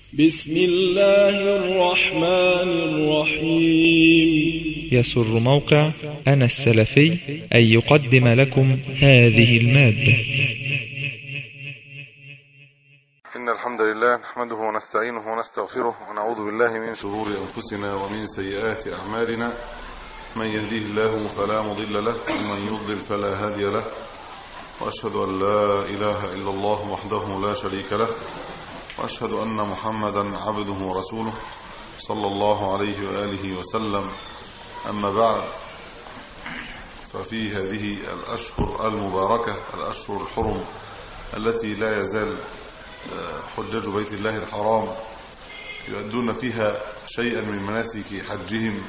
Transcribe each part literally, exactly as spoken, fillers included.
بسم الله الرحمن الرحيم. يسر موقع أنا السلفي أن يقدم لكم هذه المادة. إن الحمد لله نحمده ونستعينه ونستغفره ونعوذ بالله من شرور أنفسنا ومن سيئات أعمالنا. من يهديه الله فلا مضل له ومن يضلل فلا هادي له، وأشهد أن لا إله إلا الله وحده لا شريك له، وأشهد أن محمدا عبده ورسوله صلى الله عليه وآله وسلم. أما بعد، ففي هذه الأشهر المباركة، الأشهر الحرم التي لا يزال حجاج بيت الله الحرام يؤدون فيها شيئا من مناسك حجهم،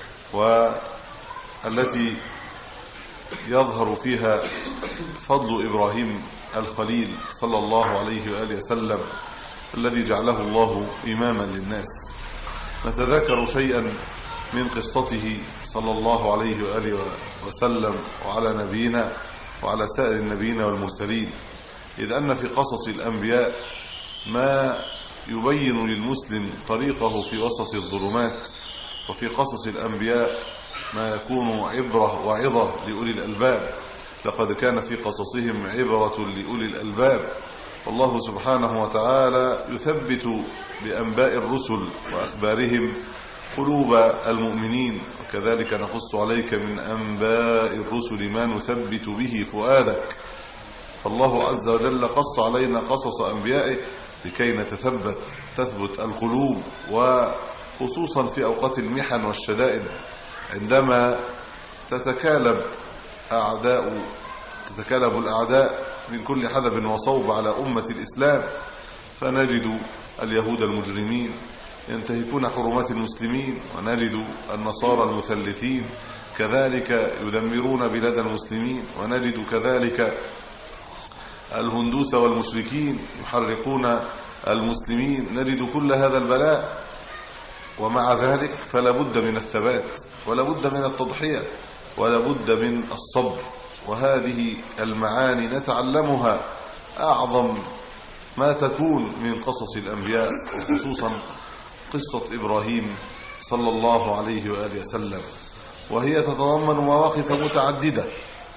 والتي يظهر فيها فضل إبراهيم الخليل صلى الله عليه وآله وسلم الذي جعله الله إماما للناس. نتذاكر شيئا من قصته صلى الله عليه وآله وسلم وعلى نبينا وعلى سائر النبيين والمرسلين، إذ أن في قصص الأنبياء ما يبين للمسلم طريقه في وسط الظلمات، وفي قصص الأنبياء ما يكون عبرة وعظة لأولي الألباب. لقد كان في قصصهم عبرة لأولي الألباب. والله سبحانه وتعالى يثبت بأنباء الرسل وأخبارهم قلوب المؤمنين، وكذلك نقص عليك من أنباء الرسل ما نثبت به فؤادك. فالله عز وجل قص علينا قصص أنبيائه لكي نتثبت تثبت القلوب، وخصوصا في أوقات المحن والشدائد عندما تتكالب أعداء تتكالب الأعداء من كل حدب وصوب على أمة الإسلام، فنجد اليهود المجرمين ينتهكون حرمات المسلمين، ونجد النصارى المثلثين كذلك يدمرون بلاد المسلمين، ونجد كذلك الهندوس والمشركين يحرقون المسلمين. نجد كل هذا البلاء، ومع ذلك فلا بد من الثبات، ولا بد من التضحية، ولا بد من الصبر. وهذه المعاني نتعلمها أعظم ما تكون من قصص الأنبياء، وخصوصا قصة إبراهيم صلى الله عليه وآله وسلم، وهي تتضمن مواقف متعددة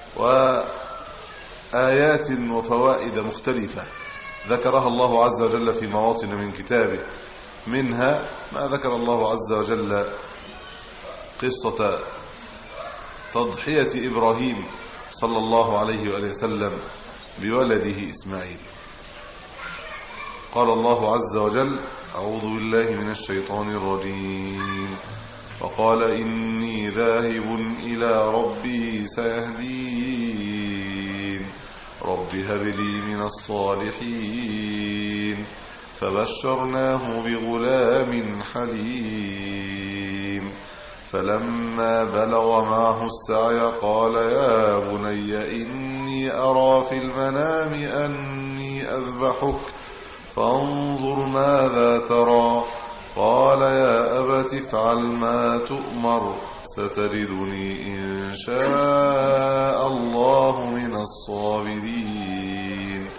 وآيات وفوائد مختلفة ذكرها الله عز وجل في مواطن من كتابه. منها ما ذكر الله عز وجل قصة تضحية إبراهيم صلى الله عليه وآله وسلم بولده إسماعيل. قال الله عز وجل: أعوذ بالله من الشيطان الرجيم. وقال إني ذاهب إلى ربي سيهدين رب هب لي من الصالحين فبشرناه بغلام حليم فلما بلغ معه السعي قال يا بني إني أرى في المنام أني أذبحك فانظر ماذا ترى قال يا أبت افعل ما تؤمر ستجدني إن شاء الله من الصابرين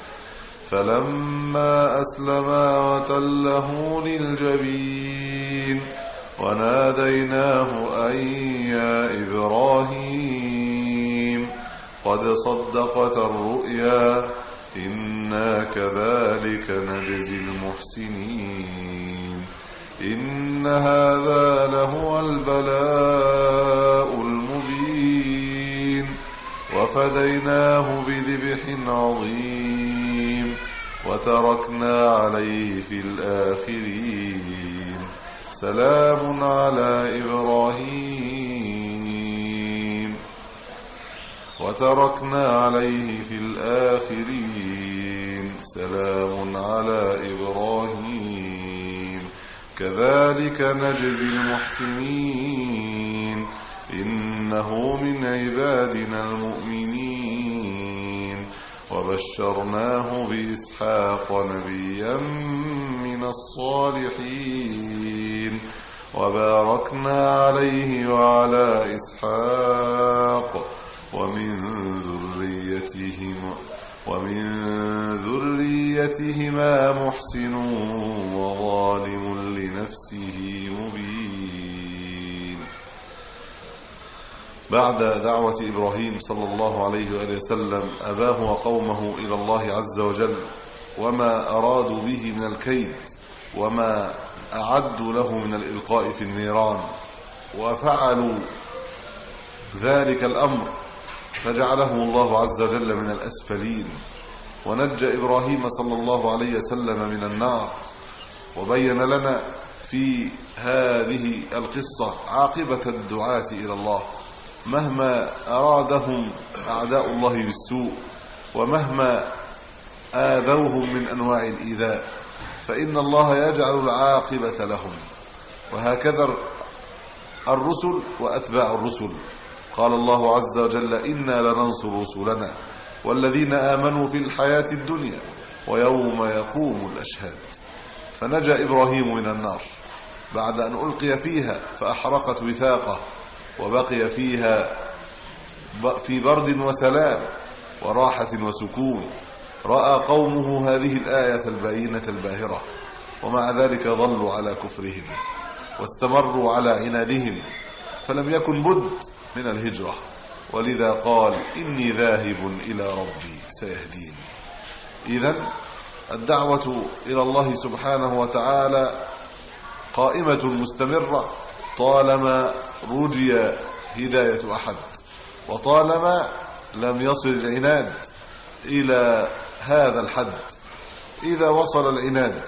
فلما أسلما وتله للجبين وناديناه أن يا إبراهيم قد صدقت الرؤيا إنا كذلك نجزي المحسنين إن هذا لهو البلاء المبين وفديناه بذبح عظيم وتركنا عليه في الآخرين سلام على إبراهيم وتركنا عليه في الآخرين سلام على إبراهيم كذلك نجزي المحسنين إنه من عبادنا المؤمنين وبشرناه بإسحاق نبيا من الصالحين وباركنا عليه وعلى إسحاق ومن ذريتهما ومن ذريتهما محسن وظالم بعد دعوة إبراهيم صلى الله عليه وآله وسلم أباه وقومه إلى الله عز وجل وما أرادوا به من الكيد وما أعدوا له من الإلقاء في النيران، وفعلوا ذلك الأمر فجعلهم الله عز وجل من الأسفلين، ونجى إبراهيم صلى الله عليه وسلم من النار. وبين لنا في هذه القصة عاقبة الدعاة إلى الله مهما أرادهم أعداء الله بالسوء ومهما آذوهم من أنواع الإيذاء، فإن الله يجعل العاقبة لهم. وهكذا الرسل وأتباع الرسل، قال الله عز وجل: إنا لننصر رسلنا والذين آمنوا في الحياة الدنيا ويوم يقوم الأشهاد. فنجا إبراهيم من النار بعد أن ألقي فيها فأحرقت وثاقه، وبقي فيها في برد وسلام وراحة وسكون. رأى قومه هذه الآية البينة الباهرة، ومع ذلك ظلوا على كفرهم واستمروا على عنادهم، فلم يكن بد من الهجرة، ولذا قال: إني ذاهب إلى ربي سيهدين. إذن الدعوة إلى الله سبحانه وتعالى قائمة مستمرة طالما رجي هداية أحد، وطالما لم يصل العناد إلى هذا الحد. إذا وصل العناد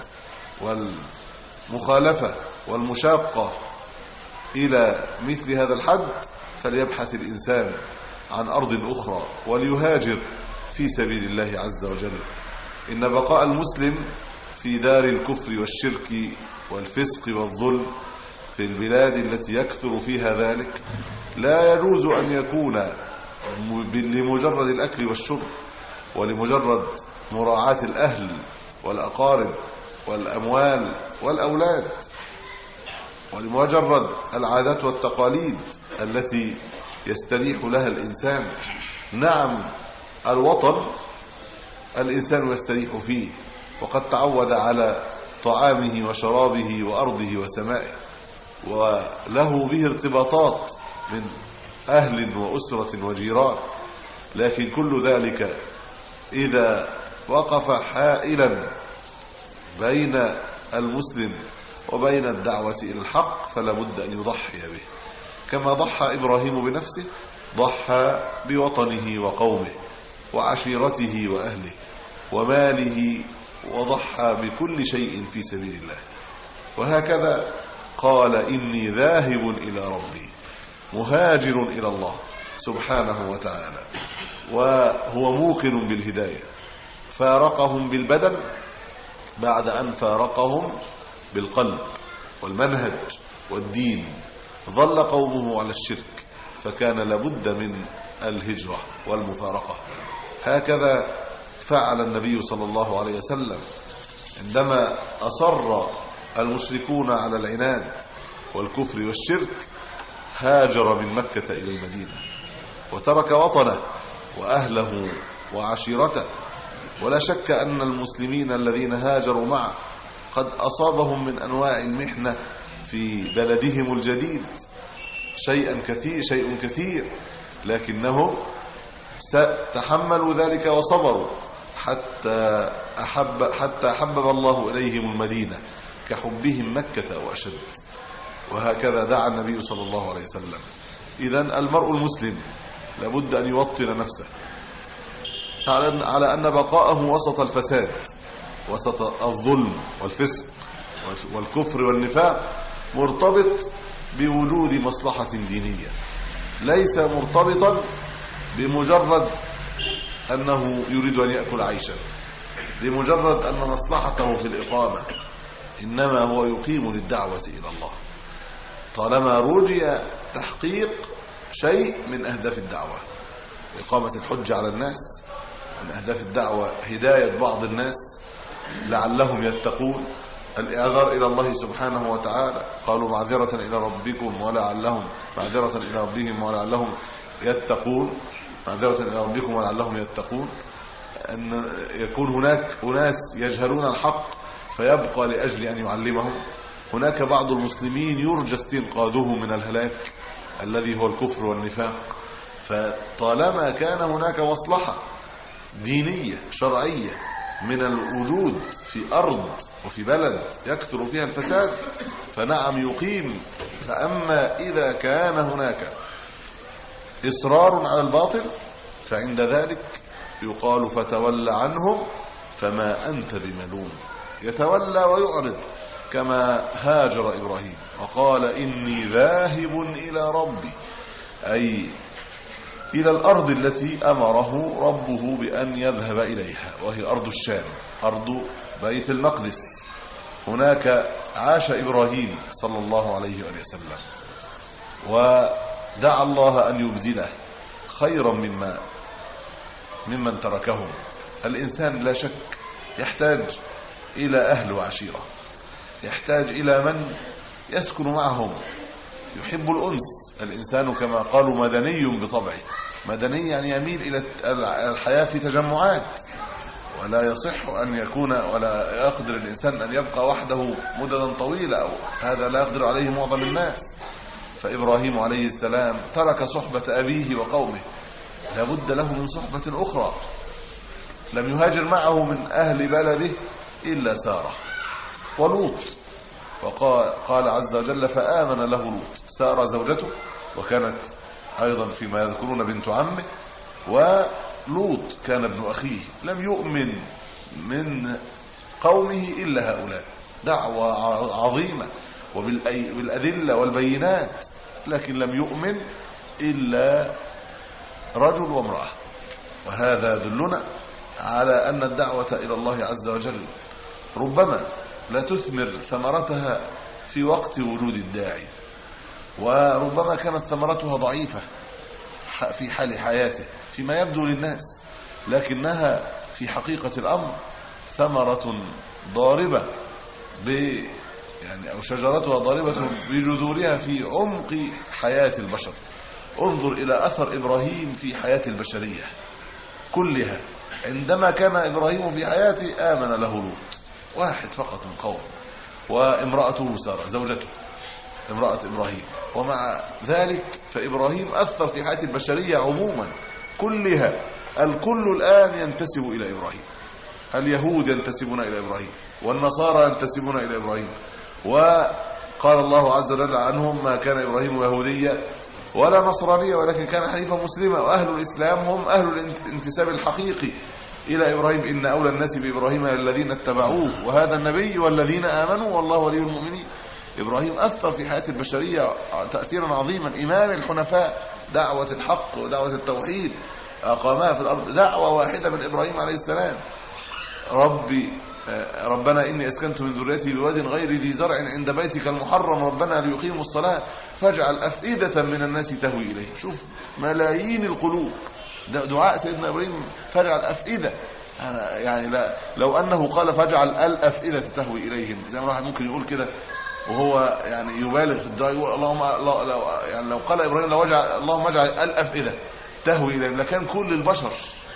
والمخالفة والمشاقة إلى مثل هذا الحد فليبحث الإنسان عن أرض أخرى وليهاجر في سبيل الله عز وجل. إن بقاء المسلم في دار الكفر والشرك والفسق والظلم في البلاد التي يكثر فيها ذلك لا يجوز أن يكون لمجرد الأكل والشرب ولمجرد مراعاة الأهل والأقارب والأموال والأولاد ولمجرد العادات والتقاليد التي يستريح لها الإنسان. نعم، الوطن الإنسان يستريح فيه وقد تعود على طعامه وشرابه وأرضه وسمائه، وله به ارتباطات من أهل وأسرة وجيران، لكن كل ذلك إذا وقف حائلا بين المسلم وبين الدعوة إلى الحق فلا بد أن يضحي به، كما ضحى إبراهيم بنفسه، ضحى بوطنه وقومه وعشيرته وأهله وماله، وضحى بكل شيء في سبيل الله. وهكذا قال: إني ذاهب إلى ربي، مهاجر إلى الله سبحانه وتعالى، وهو موقن بالهداية. فارقهم بالبدن بعد أن فارقهم بالقلب والمنهج والدين. ظل قومه على الشرك فكان لابد من الهجرة والمفارقة. هكذا فعل النبي صلى الله عليه وسلم عندما أصر المشركون على العناد والكفر والشرك، هاجر من مكة إلى المدينة وترك وطنه وأهله وعشيرته. ولا شك أن المسلمين الذين هاجروا معه قد أصابهم من أنواع المحنة في بلدهم الجديد شيئا كثير شيء كثير لكنهم تحملوا ذلك وصبروا حتى أحب حتى حبب الله إليهم المدينة كحبهم مكة وأشد. وهكذا دعا النبي صلى الله عليه وسلم. إذن المرء المسلم لابد أن يوطن نفسه على أن بقاءه وسط الفساد، وسط الظلم والفسق والكفر والنفاق، مرتبط بوجود مصلحة دينية، ليس مرتبطا بمجرد أنه يريد أن يأكل عيشا، لمجرد أن مصلحته في الإقامة، إنما هو يقيم للدعوة إلى الله طالما رجي تحقيق شيء من أهداف الدعوة. إقامة الحج على الناس من أهداف الدعوة، هداية بعض الناس لعلهم يتقون، الإعذار إلى الله سبحانه وتعالى، قالوا معذرة إلى ربكم ولعلهم معذرة إلى ربهم ولعلهم يتقون، معذرة إلى ربكم ولعلهم يتقون، أن يكون هناك أناس يجهلون الحق فيبقى لأجل أن يعلمهم. هناك بعض المسلمين يرجى استنقاذه من الهلاك الذي هو الكفر والنفاق. فطالما كان هناك مصلحة دينية شرعية من الوجود في أرض وفي بلد يكثر فيها الفساد فنعم يقيم. فأما إذا كان هناك إصرار على الباطل فعند ذلك يقال فتولى عنهم فما أنت بملوم. يتولى ويعرض كما هاجر إبراهيم وقال إني ذاهب إلى ربي، أي إلى الأرض التي أمره ربه بأن يذهب إليها، وهي أرض الشام، أرض بيت المقدس. هناك عاش إبراهيم صلى الله عليه وآله وسلم ودعا الله أن يبدله خيرا مما ممن تركهم. الإنسان لا شك يحتاج إلى أهل وعشيرة، يحتاج إلى من يسكن معهم، يحب الأنس. الإنسان كما قالوا مدني بطبعه، مدني يعني يميل إلى الحياة في تجمعات، ولا يصح أن يكون ولا يقدر الإنسان أن يبقى وحده مددا طويلة، أو هذا لا يقدر عليه معظم الناس. فإبراهيم عليه السلام ترك صحبة أبيه وقومه، لابد له من صحبة أخرى. لم يهاجر معه من أهل بلده إلا سارة ولوط، وقال قال عز وجل فآمن له لوط. سارة زوجته، وكانت أيضا فيما يذكرون بنت عمه، ولوط كان ابن أخيه. لم يؤمن من قومه إلا هؤلاء. دعوة عظيمة وبالأدلة والبينات، لكن لم يؤمن إلا رجل وامرأة. وهذا دلنا على أن الدعوة إلى الله عز وجل ربما لا تثمر ثمرتها في وقت وجود الداعي، وربما كانت ثمرتها ضعيفة في حال حياته فيما يبدو للناس، لكنها في حقيقة الأمر ثمرة ضاربة ب يعني أو شجرتها ضاربة بجذورها في عمق حياة البشر. انظر إلى أثر إبراهيم في حياة البشرية كلها. عندما كان إبراهيم في حياته آمن له لوط، واحد فقط من قوم، وامرأته سارة زوجته امرأة إبراهيم. ومع ذلك فإبراهيم أثر في حياة البشرية عموما كلها. الكل الآن ينتسب إلى إبراهيم، اليهود ينتسبون إلى إبراهيم، والنصارى ينتسبون إلى إبراهيم. وقال الله عز وجل عنهم ما كان إبراهيم يهوديا ولا نصرانيا ولكن كان حنيفا مسلما. وأهل الإسلام هم أهل الانتساب الحقيقي إلى إبراهيم. إن أولى الناس بإبراهيم الذين اتبعوه وهذا النبي والذين آمنوا والله ولي المؤمنين. إبراهيم أثر في حياة البشرية تأثيرا عظيما. إمام الحنفاء، دعوة الحق ودعوة التوحيد أقامها في الأرض، دعوة واحدة من إبراهيم عليه السلام. ربي ربنا إني أسكنت من ذريتي بواد غير ذي زرع عند بيتك المحرم ربنا ليقيموا الصلاة فاجعل أفئدة من الناس تهوي إليه. شوف ملايين القلوب، دعاء سيدنا إبراهيم فاجعل أفئدة. أنا يعني لا لو أنه قال فاجعل الأفئدة تهوي إليهم، زي ما واحد ممكن يقول كده وهو يعني يبالغ في الدعاء، يقول اللهم الله لو يعني لو قال إبراهيم لو اجعل اللهم اجعل الأفئدة تهوي إليهم، لكان كل البشر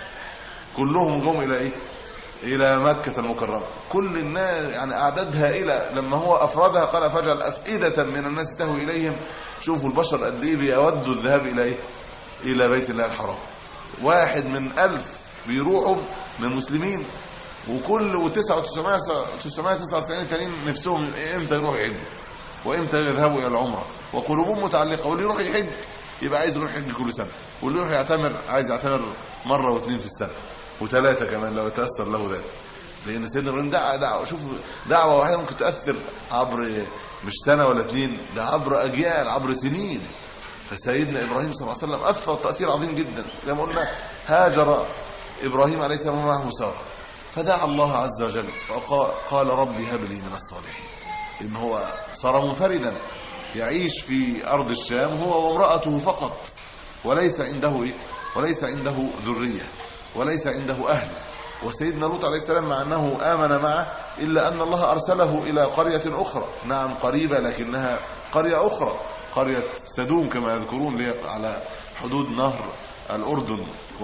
كلهم جم إلى إيه؟ إلى مكة المكرمة، كل الناس يعني أعداد هائلة. لما هو أفردها قال فاجعل أفئدة من الناس تهوي إليهم. شوفوا البشر قد إيه بيودوا الذهاب إلى إيه؟ إلى بيت الله الحرام. واحد من ألف بيروحوا من المسلمين، وكل وتسعة وتسعمائة وتسعة وتسعين التانيين نفسهم إمتى يروحوا يحجوا وإمتى يذهبوا إلى العمرة، وقلوبهم متعلقة. واللي يروح يحج يبقى عايز يروح يحج كل سنة، واللي يروح يعتمر عايز يعتمر مرة واثنين في السنة وثلاثة كمان لو يتأثر له ذلك. لأن سيدنا إبراهيم دعوة دعوة شوف دعوة واحدة ممكن تأثر عبر مش سنة ولا اثنين، ده عبر أجيال، عبر سنين. فسيدنا إبراهيم صلى الله عليه وسلم أثر تأثير عظيم جدا. زي ما قلنا هاجر إبراهيم عليه السلام معه سارة، فدعا الله عز وجل وقال ربي هب لي من الصالحين. إن هو صار منفردا يعيش في أرض الشام هو وامرأته فقط، وليس عنده إيه؟ وليس عنده ذرية وليس عنده أهل. وسيدنا لوط عليه السلام مع أنه آمن معه إلا أن الله أرسله إلى قرية أخرى، نعم قريبة لكنها قرية أخرى، قرية سدوم كما يذكرون على حدود نهر الأردن.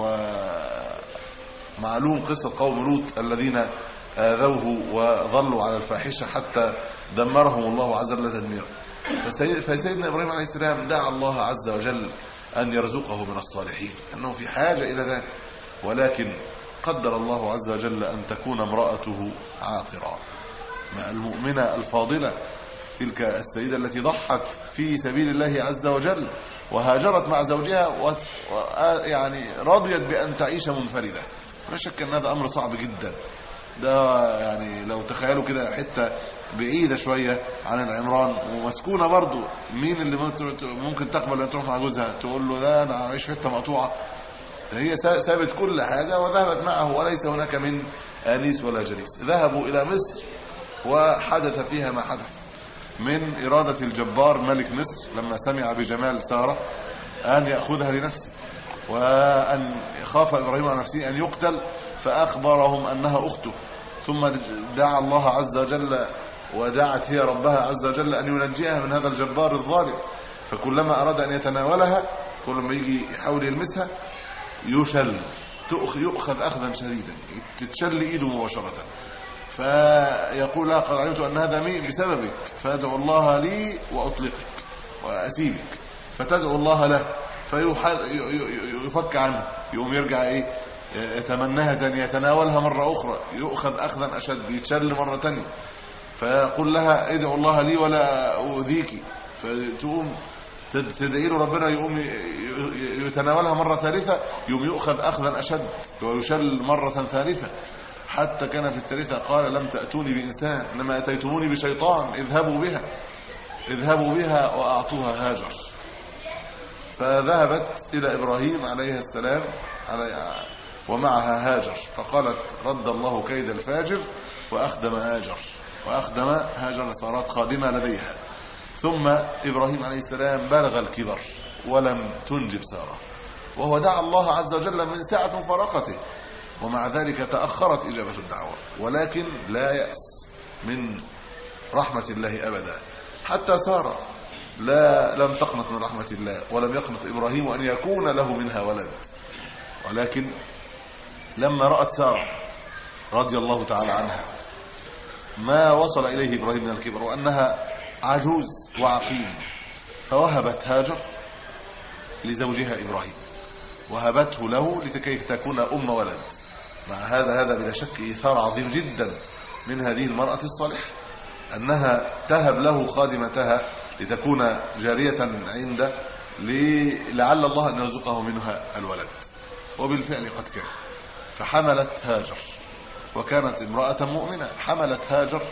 ومعلوم قصة قوم لوط الذين آذوه وظلوا على الفاحشة حتى دمرهم الله عز وجل تدميرا. فسيدنا إبراهيم عليه السلام دعا الله عز وجل أن يرزقه من الصالحين، أنه في حاجة إلى ذلك، ولكن قدر الله عز وجل أن تكون امرأته عاقرة. مع المؤمنة الفاضلة تلك السيدة التي ضحت في سبيل الله عز وجل وهاجرت مع زوجها و... يعني رضيت بأن تعيش منفردة. لا شك أن هذا أمر صعب جدا. ده يعني لو تخيلوا كده حتة بعيدة شوية عن العمران ومسكونة برضو، مين اللي ممكن تقبل أن تروح مع جوزها تقول له ده أنا عايش في حتة مقطوعة؟ هي سابت كل حاجة وذهبت معه، وليس هناك من آنيس ولا جليس. ذهبوا إلى مصر وحدث فيها ما حدث من إرادة الجبار ملك مصر لما سمع بجمال سارة أن يأخذها لنفسه، وأن خاف إبراهيم على نفسه أن يقتل، فأخبرهم أنها أخته. ثم دعا الله عز وجل ودعت هي ربها عز وجل أن ينجيها من هذا الجبار الظالم. فكلما أراد أن يتناولها، كل ما يجي يحاول يلمسها يشل، يؤخذ أخذا شديدا، تتشل إيده مباشرة. فيقول لها قد علمت أن هذا مين بسببك، فأدعو الله لي وأطلقك وأسيبك. فتدعو الله له فيفك عنه، يقوم يرجع إيه يتمناها تانية، يتناولها مرة أخرى، يؤخذ أخذا أشد، يتشل مرة تانية. فيقول لها ادعو الله لي ولا أؤذيك، فتقوم تدعي له ربنا، يقوم يتناولها مرة ثالثة، يقوم يؤخذ أخذا أشد ويشل مرة ثالثة، حتى كان في الثالثة قال لم تأتوني بإنسان إنما أتيتموني بشيطان، اذهبوا بها اذهبوا بها وأعطوها هاجر. فذهبت إلى إبراهيم عليه السلام ومعها هاجر، فقالت رد الله كيد الفاجر وأخدم هاجر، وأخدم هاجر صارت خادمة لديها. ثم إبراهيم عليه السلام بلغ الكبر ولم تنجب سارة، وهو دعا الله عز وجل من ساعة مفارقته، ومع ذلك تأخرت إجابة الدعوة. ولكن لا يأس من رحمة الله أبدا. حتى سارة لا لم تقنط من رحمة الله، ولم يقنط إبراهيم أن يكون له منها ولد. ولكن لما رأت سارة رضي الله تعالى عنها ما وصل إليه إبراهيم من الكبر، وأنها عجوز وعقيم، فوهبت هاجر لزوجها إبراهيم، وهبته له لكي تكون أم ولد. مع هذا هذا بلا شك إيثار عظيم جدا من هذه المرأة الصالحة، أنها تهب له خادمتها لتكون جارية عنده لعل الله أن يرزقه منها الولد. وبالفعل قد كان، فحملت هاجر، وكانت امرأة مؤمنة، حملت هاجر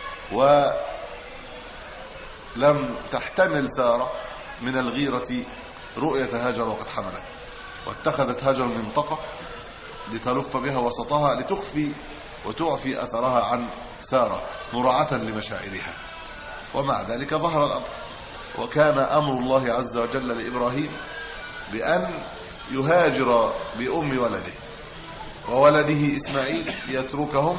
ولم تحتمل سارة من الغيرة رؤية هاجر وقد حملت، واتخذت هاجر منطقة لتلف بها وسطها لتخفي وتعفي أثرها عن سارة مراعاة لمشاعرها. ومع ذلك ظهر الأمر، وكان أمر الله عز وجل لإبراهيم بأن يهاجر بأم ولده وولده إسماعيل، يتركهم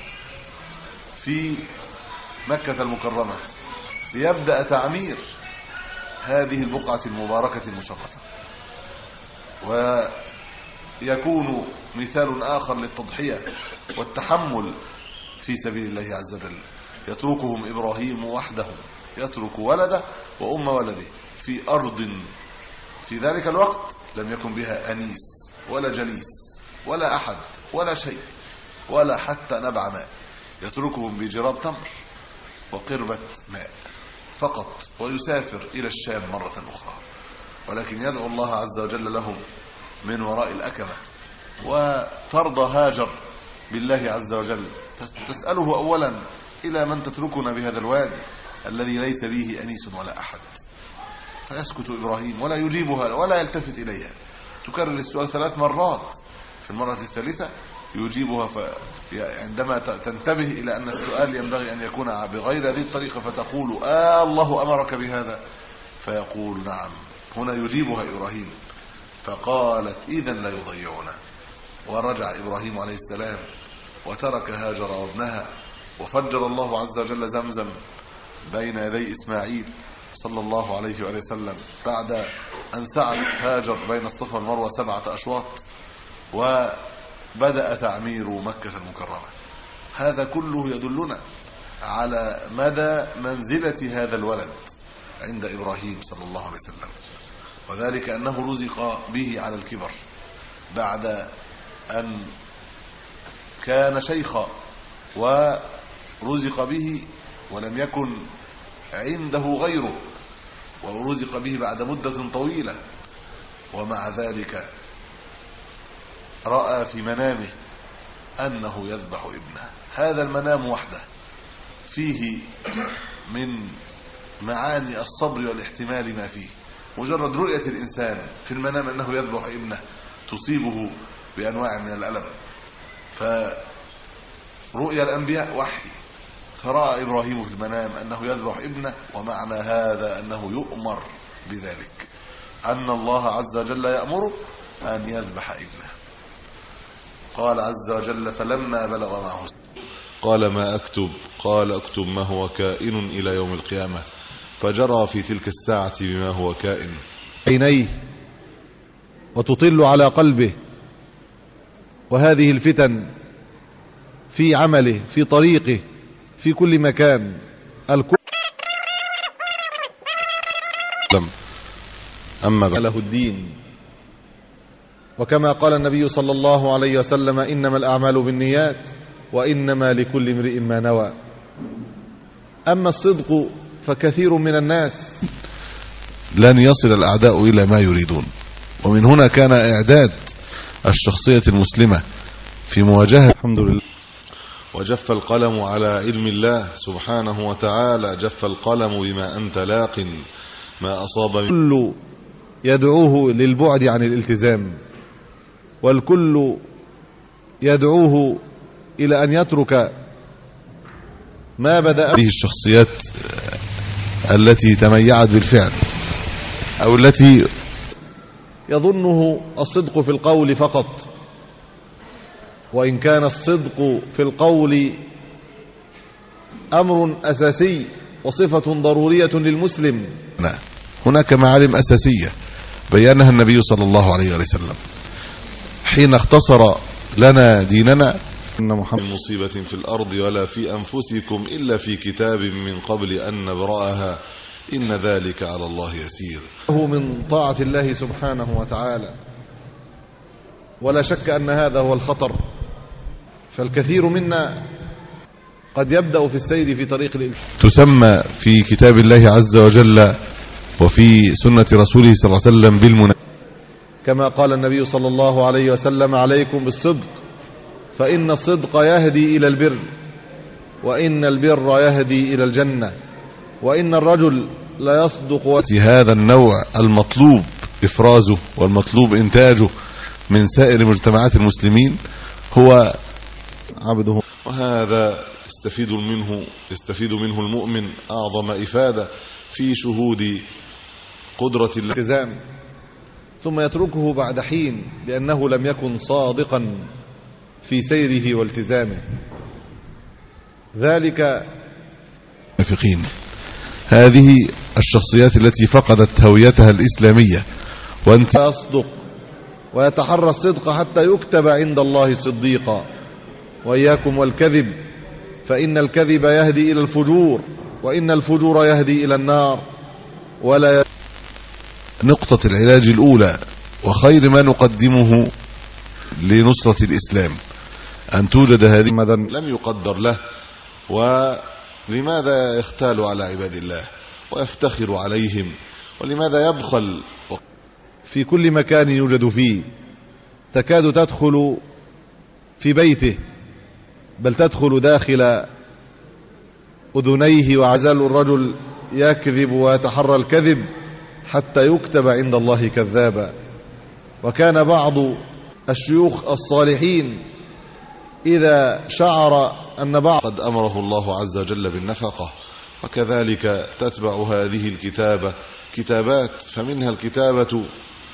في مكة المكرمة ليبدأ تعمير هذه البقعة المباركة المشرفة، ويكون مثال آخر للتضحية والتحمل في سبيل الله عز وجل. يتركهم إبراهيم وحدهم، يترك ولده وأم ولده في أرض في ذلك الوقت لم يكن بها أنيس ولا جليس ولا أحد ولا شيء ولا حتى نبع ماء. يتركهم بجراب تمر وقربة ماء فقط، ويسافر إلى الشام مرة أخرى. ولكن يدعو الله عز وجل لهم من وراء الأكمة، وترضى هاجر بالله عز وجل، تسأله أولا إلى من تتركنا بهذا الوادي الذي ليس به أنيس ولا أحد؟ فيسكت إبراهيم ولا يجيبها ولا يلتفت إليها. تكرر السؤال ثلاث مرات، في المرة الثالثة يجيبها ف... عندما تنتبه إلى أن السؤال ينبغي أن يكون بغير هذه الطريقة فتقول آه الله أمرك بهذا، فيقول نعم. هنا يجيبها إبراهيم، فقالت إذن لا يضيعنا. ورجع إبراهيم عليه السلام وترك هاجر وابنها، وفجر الله عز وجل زمزم بين يدي إسماعيل صلى الله عليه وآله وسلم بعد أن سعت هاجر بين الصفا والمروة سبعة أشواط، وبدأ تعمير مكة المكرمة. هذا كله يدلنا على مدى منزلة هذا الولد عند إبراهيم صلى الله عليه وسلم، وذلك أنه رزق به على الكبر بعد أن كان شيخا، ورزق به ولم يكن عنده غيره، ورزق به بعد مدة طويلة، ومع ذلك رأى في منامه أنه يذبح ابنه. هذا المنام وحده فيه من معاني الصبر والاحتمال ما فيه. مجرد رؤية الإنسان في المنام أنه يذبح ابنه تصيبه بأنواع من الألم. فرؤيا الأنبياء وحي، فرأى إبراهيم في المنام أنه يذبح ابنه، ومعنى هذا أنه يؤمر بذلك، أن الله عز وجل يأمره أن يذبح ابنه. قال عز وجل: فلما بلغ معه قال ما أكتب؟ قال اكتب ما هو كائن إلى يوم القيامة، فجرى في تلك الساعة بما هو كائن عينيه وتطل على قلبه، وهذه الفتن في عمله في طريقه في كل مكان. الكل أما له الدين، وكما قال النبي صلى الله عليه وسلم: إنما الأعمال بالنيات وإنما لكل امرئ ما نوى. أما الصدق فكثير من الناس لن يصل الأعداء إلى ما يريدون. ومن هنا كان إعداد الشخصية المسلمة في مواجهة الحمد لله. وجف القلم على علم الله سبحانه وتعالى، جف القلم بما أنت لاق ما أصاب. الكل يدعوه للبعد عن الالتزام، والكل يدعوه إلى أن يترك ما بدأ. هذه الشخصيات التي تميعت بالفعل أو التي يظنه الصدق في القول فقط، وإن كان الصدق في القول أمر أساسي وصفة ضرورية للمسلم. هناك معالم أساسية بيانها النبي صلى الله عليه وسلم حين اختصر لنا ديننا: إن محمد مصيبة في الأرض ولا في أنفسكم إلا في كتاب من قبل أن نبرأها إن ذلك على الله يسير. هو من طاعة الله سبحانه وتعالى، ولا شك أن هذا هو الخطر. فالكثير منا قد يبدأ في السير في طريق الإلحاد. تسمى في كتاب الله عز وجل وفي سنة رسوله صلى الله عليه وسلم بالمنافقين، كما قال النبي صلى الله عليه وسلم: عليكم بالصدق فإن الصدق يهدي إلى البر، وإن البر يهدي إلى الجنة، وإن الرجل لا يصدق. هذا النوع المطلوب إفرازه والمطلوب إنتاجه من سائر مجتمعات المسلمين هو عبده، وهذا يستفيد منه يستفيد منه المؤمن أعظم إفادة في شهود قدرة الالتزام، ثم يتركه بعد حين لأنه لم يكن صادقا في سيره والتزامه. ذلك المنافقين، هذه الشخصيات التي فقدت هويتها الإسلامية، وانت يصدق ويتحرى الصدق حتى يكتب عند الله صديقا. وإياكم والكذب فإن الكذب يهدي إلى الفجور، وإن الفجور يهدي إلى النار. ولا ي... نقطة العلاج الأولى وخير ما نقدمه لنصرة الإسلام أن توجد هذه لم يقدر له، ولماذا يختال على عباد الله ويفتخر عليهم، ولماذا يبخل في كل مكان يوجد فيه. تكاد تدخل في بيته، بل تدخل داخل أذنيه، وعزل الرجل يكذب ويتحرى الكذب حتى يكتب عند الله كذابا. وكان بعض الشيوخ الصالحين إذا شعر أن بعض قد أمره الله عز وجل بالنفقة، وكذلك تتبع هذه الكتابة كتابات، فمنها الكتابة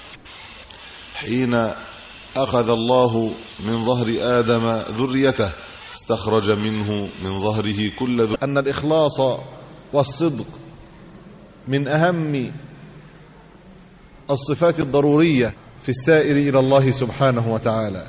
حين أخذ الله من ظهر آدم ذريته استخرج منه من ظهره كل ذر... أن الإخلاص والصدق من أهم الصفات الضرورية في السائر إلى الله سبحانه وتعالى.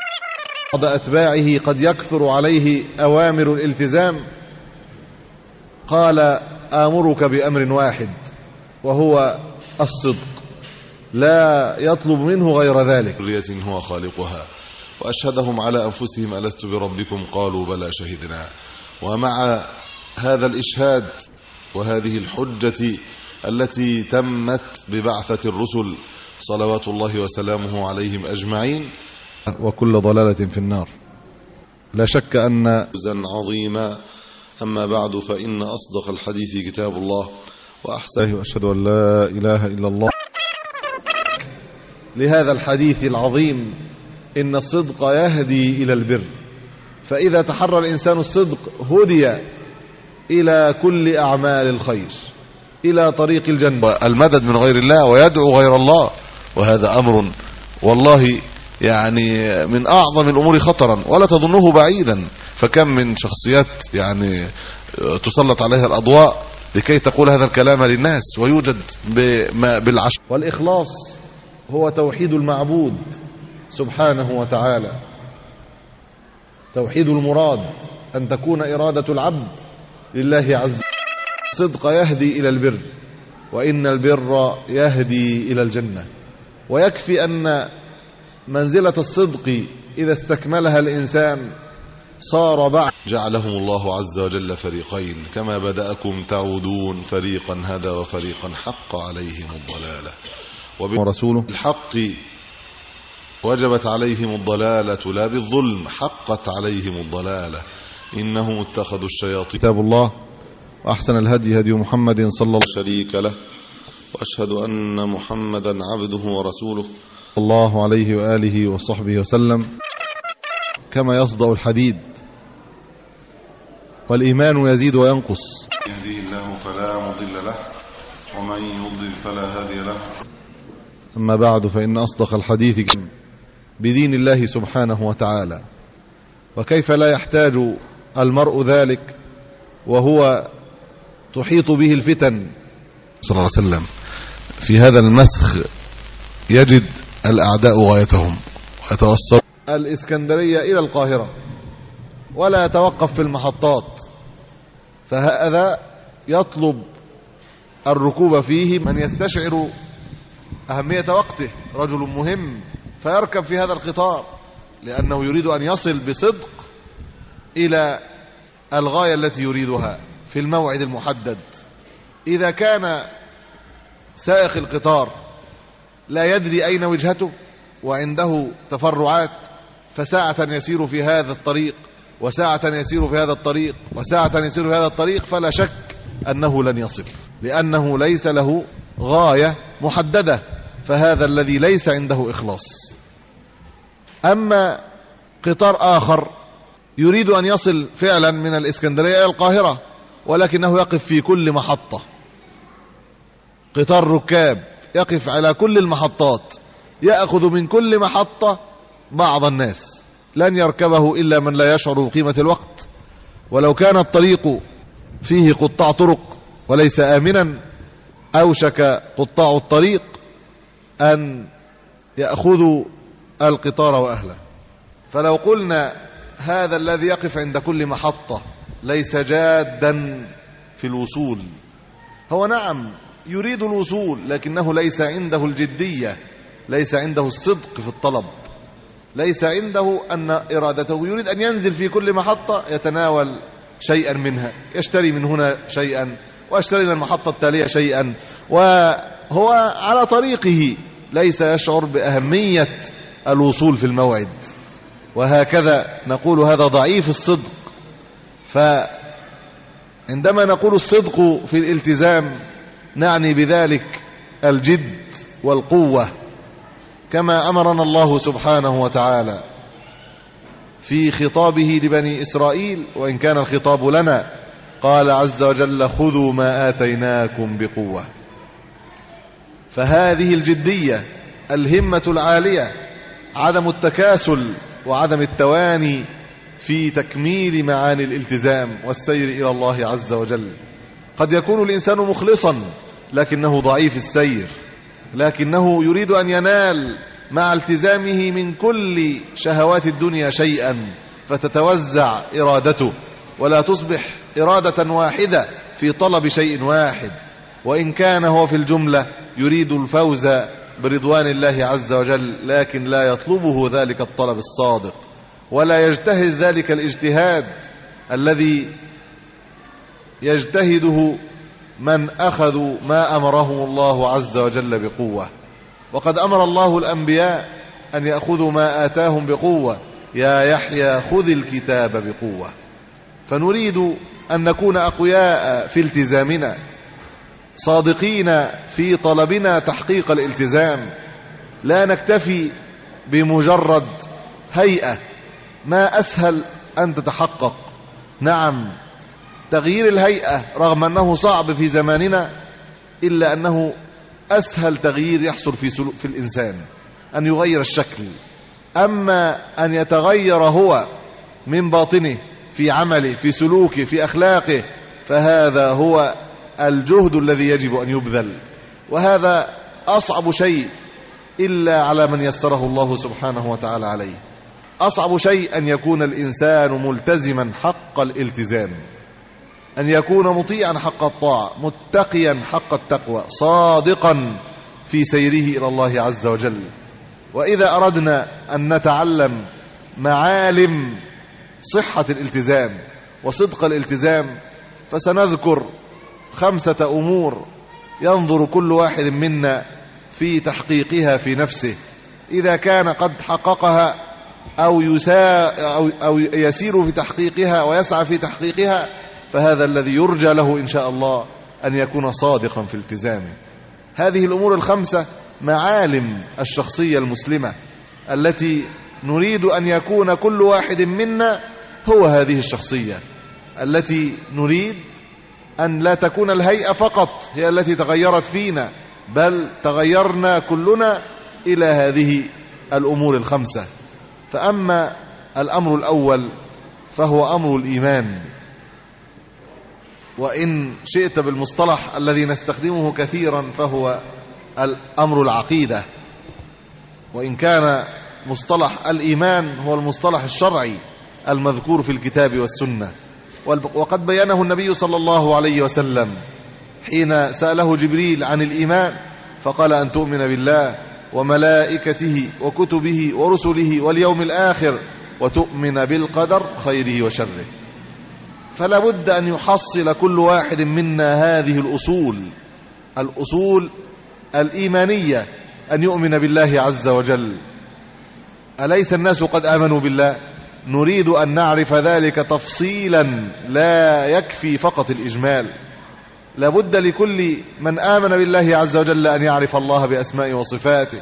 بعض أتباعه قد يكثر عليه أوامر الالتزام قال آمرك بأمر واحد وهو الصدق، لا يطلب منه غير ذلك. ذرية هو خالقها وأشهدهم على أنفسهم ألست بربكم قالوا بلى شهدنا. ومع هذا الإشهاد وهذه الحجة التي تمت ببعثة الرسل صلوات الله وسلامه عليهم أجمعين، وكل ضلالة في النار، لا شك أن فوزا عظيما. أما بعد، فإن أصدق الحديث كتاب الله وأحسن وأشهد أن لا إله إلا الله. لهذا الحديث العظيم إن الصدق يهدي إلى البر، فإذا تحرى الإنسان الصدق هدي إلى كل أعمال الخير، إلى طريق الجنة، المدد من غير الله ويدعو غير الله. وهذا أمر والله يعني من أعظم الأمور خطرا ولا تظنه بعيدا. فكم من شخصيات يعني تسلط عليها الأضواء لكي تقول هذا الكلام للناس، ويوجد بالعشر. والإخلاص هو توحيد المعبود سبحانه وتعالى، توحيد المراد، أن تكون إرادة العبد لله عز وجل. الصدق يهدي إلى البر، وإن البر يهدي إلى الجنة. ويكفي أن منزلة الصدق إذا استكملها الإنسان صار بعد. جعلهم الله عز وجل فريقين، كما بدأكم تعودون، فريقا هدى وفريقا حق عليهم الضلالة. ورسوله بالحق وجبت عليهم الضلالة لا بالظلم، حقت عليهم الضلالة إنهم اتخذوا الشياطين. كتاب الله وأحسن الهدي هدي محمد صلى الله شريك له، وأشهد أن محمدا عبده ورسوله الله عليه وآله وصحبه وسلم. كما يصدأ الحديد، والإيمان يزيد وينقص. يهديه الله فلا مضل له، ومن يضلل فلا هادي له. أما بعد، فإن أصدق الحديث بدين الله سبحانه وتعالى. وكيف لا يحتاج المرء ذلك وهو تحيط به الفتن صلى الله عليه وسلم؟ في هذا المسخ يجد الأعداء غايتهم ويتوصل الإسكندرية إلى القاهرة ولا يتوقف في المحطات، فهذا يطلب الركوب فيه من يستشعر أهمية وقته، رجل مهم، فيركب في هذا القطار لأنه يريد أن يصل بصدق إلى الغاية التي يريدها في الموعد المحدد. إذا كان سائق القطار لا يدري أين وجهته وعنده تفرعات، فساعة يسير في هذا الطريق وساعة يسير في هذا الطريق وساعة يسير في هذا الطريق، فلا شك أنه لن يصل، لأنه ليس له غاية محددة، فهذا الذي ليس عنده إخلاص. أما قطار آخر يريد أن يصل فعلا من الإسكندرية إلى القاهرة، ولكنه يقف في كل محطة، قطار ركاب يقف على كل المحطات، يأخذ من كل محطة بعض الناس، لن يركبه إلا من لا يشعر بقيمة الوقت. ولو كان الطريق فيه قطاع طرق وليس آمنا، أوشك قطاع الطريق أن يأخذوا القطار وأهله. فلو قلنا هذا الذي يقف عند كل محطة ليس جادا في الوصول، هو نعم يريد الوصول، لكنه ليس عنده الجدية، ليس عنده الصدق في الطلب، ليس عنده أن إرادته يريد أن ينزل في كل محطة يتناول شيئا منها، يشتري من هنا شيئا ويشتري من المحطة التالية شيئا، وهو على طريقه ليس يشعر بأهمية الوصول في الموعد. وهكذا نقول هذا ضعيف الصدق. فعندما نقول الصدق في الالتزام نعني بذلك الجد والقوة، كما أمرنا الله سبحانه وتعالى في خطابه لبني إسرائيل، وإن كان الخطاب لنا، قال عز وجل خذوا ما آتيناكم بقوة. فهذه الجدية، الهمة العالية، عدم التكاسل وعدم التواني في تكميل معاني الالتزام والسير إلى الله عز وجل. قد يكون الإنسان مخلصا لكنه ضعيف السير، لكنه يريد أن ينال مع التزامه من كل شهوات الدنيا شيئا، فتتوزع إرادته ولا تصبح إرادة واحدة في طلب شيء واحد، وإن كان هو في الجملة يريد الفوز برضوان الله عز وجل، لكن لا يطلبه ذلك الطلب الصادق، ولا يجتهد ذلك الاجتهاد الذي يجتهده من أخذوا ما أمرهم الله عز وجل بقوة. وقد أمر الله الأنبياء أن يأخذوا ما آتاهم بقوة، يا يحيى خذ الكتاب بقوة. فنريد أن نكون أقوياء في التزامنا، صادقين في طلبنا تحقيق الالتزام، لا نكتفي بمجرد هيئة. ما أسهل أن تتحقق. نعم، تغيير الهيئة رغم أنه صعب في زماننا، إلا أنه أسهل تغيير يحصل في, في الإنسان أن يغير الشكل. أما أن يتغير هو من باطنه في عمله في سلوكه في أخلاقه، فهذا هو الجهد الذي يجب أن يبذل، وهذا أصعب شيء إلا على من يسره الله سبحانه وتعالى عليه. أصعب شيء أن يكون الإنسان ملتزما حق الالتزام، أن يكون مطيعا حق الطاعة، متقيا حق التقوى، صادقا في سيره إلى الله عز وجل. وإذا أردنا أن نتعلم معالم صحة الالتزام وصدق الالتزام، فسنذكر خمسة أمور ينظر كل واحد منا في تحقيقها في نفسه. إذا كان قد حققها أو, يسا أو, أو يسير في تحقيقها ويسعى في تحقيقها، فهذا الذي يرجى له إن شاء الله أن يكون صادقا في التزامه. هذه الأمور الخمسة معالم الشخصية المسلمة التي نريد أن يكون كل واحد منا هو هذه الشخصية، التي نريد أن لا تكون الهيئة فقط هي التي تغيرت فينا، بل تغيرنا كلنا إلى هذه الأمور الخمسة. فأما الأمر الأول فهو أمر الإيمان، وإن شئت بالمصطلح الذي نستخدمه كثيرا فهو الأمر العقيدة، وإن كان مصطلح الإيمان هو المصطلح الشرعي المذكور في الكتاب والسنة. وقد بينه النبي صلى الله عليه وسلم حين سأله جبريل عن الإيمان، فقال أن تؤمن بالله وملائكته وكتبه ورسله واليوم الآخر وتؤمن بالقدر خيره وشره. فلا بد أن يحصل كل واحد منا هذه الأصول الأصول الإيمانية، أن يؤمن بالله عز وجل. أليس الناس قد آمنوا بالله؟ نريد أن نعرف ذلك تفصيلا، لا يكفي فقط الإجمال. لابد لكل من آمن بالله عز وجل أن يعرف الله بأسمائه وصفاته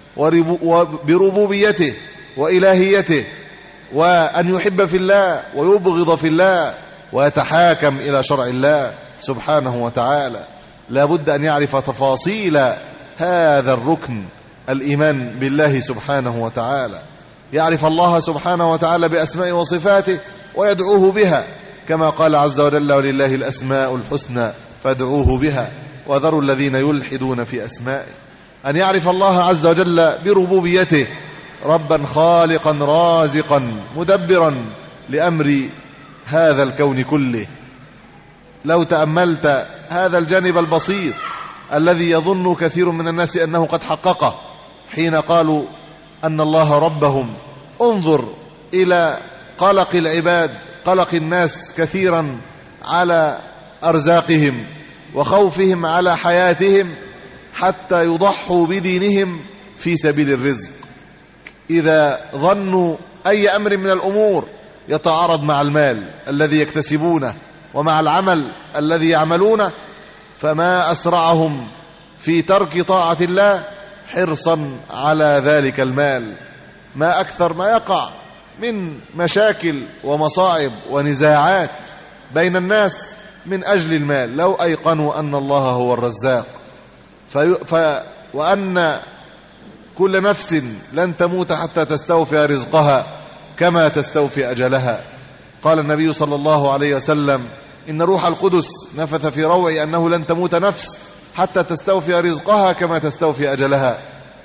وبربوبيته وإلهيته، وأن يحب في الله ويبغض في الله ويتحاكم إلى شرع الله سبحانه وتعالى. لابد أن يعرف تفاصيل هذا الركن، الإيمان بالله سبحانه وتعالى، يعرف الله سبحانه وتعالى بأسمائه وصفاته ويدعوه بها، كما قال عز وجل ولله الأسماء الحسنى فادعوه بها وذروا الذين يلحدون في أسمائه. أن يعرف الله عز وجل بربوبيته، ربا خالقا رازقا مدبرا لأمر هذا الكون كله. لو تأملت هذا الجانب البسيط الذي يظن كثير من الناس أنه قد حققه حين قالوا أن الله ربهم، انظر إلى قلق العباد، قلق الناس كثيرا على أرزاقهم وخوفهم على حياتهم حتى يضحوا بدينهم في سبيل الرزق. إذا ظنوا أي أمر من الأمور يتعارض مع المال الذي يكتسبونه ومع العمل الذي يعملونه، فما أسرعهم في ترك طاعة الله حرصا على ذلك المال. ما أكثر ما يقع من مشاكل ومصائب ونزاعات بين الناس من أجل المال، لو أيقنوا أن الله هو الرزاق في ف... وأن كل نفس لن تموت حتى تستوفي رزقها كما تستوفي أجلها. قال النبي صلى الله عليه وسلم إن روح القدس نفث في روعي أنه لن تموت نفس حتى تستوفي رزقها كما تستوفي أجلها.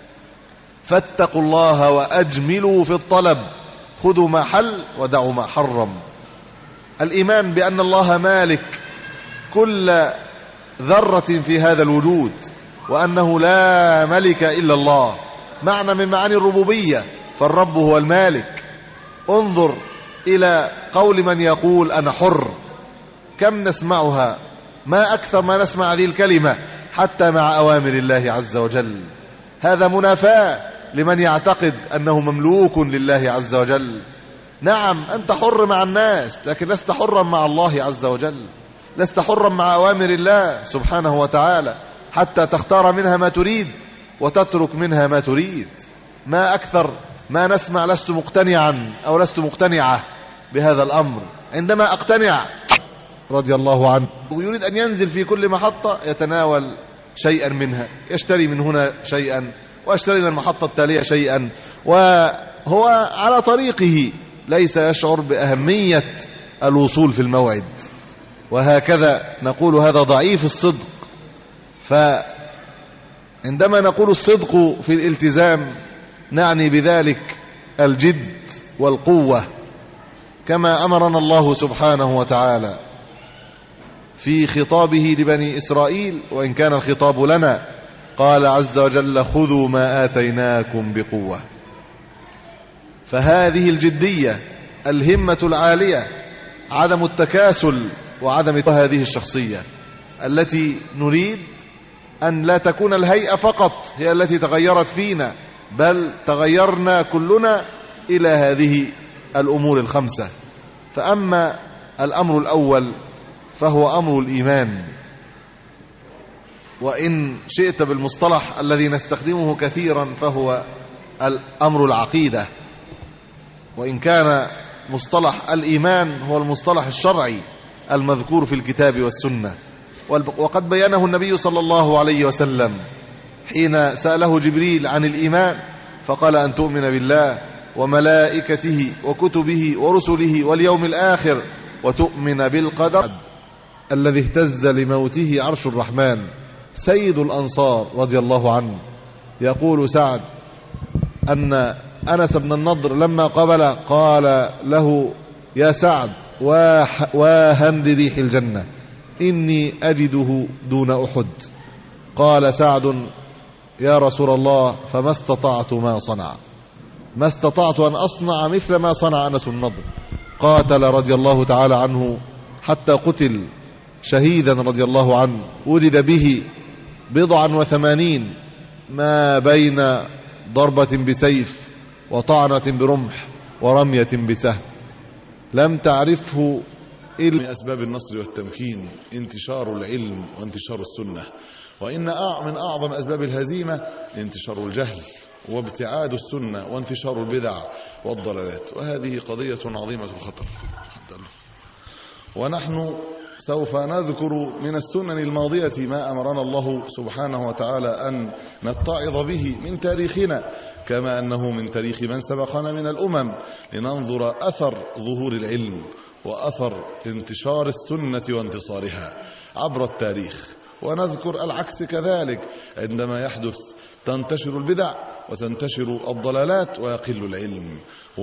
فاتقوا الله وأجملوا في الطلب، خذوا ما حل ودعوا ما حرم. الإيمان بأن الله مالك كل ذرة في هذا الوجود، وأنه لا ملك إلا الله، معنى من معاني الربوبية، فالرب هو المالك. انظر إلى قول من يقول أنا حر، كم نسمعها، ما أكثر ما نسمع هذه الكلمة حتى مع أوامر الله عز وجل. هذا منافاة لمن يعتقد أنه مملوك لله عز وجل. نعم أنت حر مع الناس، لكن لست حرا مع الله عز وجل، لست حرا مع أوامر الله سبحانه وتعالى حتى تختار منها ما تريد وتترك منها ما تريد. ما أكثر ما نسمع لست مقتنعا أو لست مقتنعة بهذا الأمر. عندما أقتنع رضي الله عنه ويريد أن ينزل في كل محطة يتناول شيئا منها، يشتري من هنا شيئا ويشتري من المحطة التالية شيئا، وهو على طريقه ليس يشعر بأهمية الوصول في الموعد. وهكذا نقول هذا ضعيف الصدق. فعندما نقول الصدق في الالتزام نعني بذلك الجد والقوة، كما أمرنا الله سبحانه وتعالى في خطابه لبني إسرائيل، وإن كان الخطاب لنا، قال عز وجل خذوا ما آتيناكم بقوة. فهذه الجدية، الهمة العالية، عدم التكاسل وعدم هذه الشخصية التي نريد أن لا تكون الهيئة فقط هي التي تغيرت فينا، بل تغيرنا كلنا إلى هذه الأمور الخمسة. فأما الأمر الأول فهو أمر الإيمان، وإن شئت بالمصطلح الذي نستخدمه كثيرا فهو الأمر العقيدة، وإن كان مصطلح الإيمان هو المصطلح الشرعي المذكور في الكتاب والسنة. وقد بيانه النبي صلى الله عليه وسلم حين سأله جبريل عن الإيمان فقال أن تؤمن بالله وملائكته وكتبه ورسله واليوم الآخر وتؤمن بالقدر. الذي اهتز لموته عرش الرحمن سيد الأنصار رضي الله عنه، يقول سعد أن أنس بن النضر لما قبل قال له يا سعد واها لريح الجنة إني أجده دون أحد. قال سعد يا رسول الله فما استطعت ما صنع، ما استطعت أن أصنع مثل ما صنع أنس النضر. قاتل رضي الله تعالى عنه حتى قتل شهيدا رضي الله عنه، ولد به بضعا وثمانين ما بين ضربة بسيف وطعنة برمح ورمية بسهم، لم تعرفه إلا من أسباب النصر والتمكين انتشار العلم وانتشار السنة، وإن من أعظم أسباب الهزيمة انتشار الجهل وابتعاد السنة وانتشار البدع والضلالات، وهذه قضية عظيمة الخطر. ونحن سوف نذكر من السنن الماضية ما أمرنا الله سبحانه وتعالى أن نتعظ به من تاريخنا، كما أنه من تاريخ من سبقنا من الأمم، لننظر أثر ظهور العلم وأثر انتشار السنة وانتصارها عبر التاريخ، ونذكر العكس كذلك عندما يحدث تنتشر البدع وتنتشر الضلالات ويقل العلم،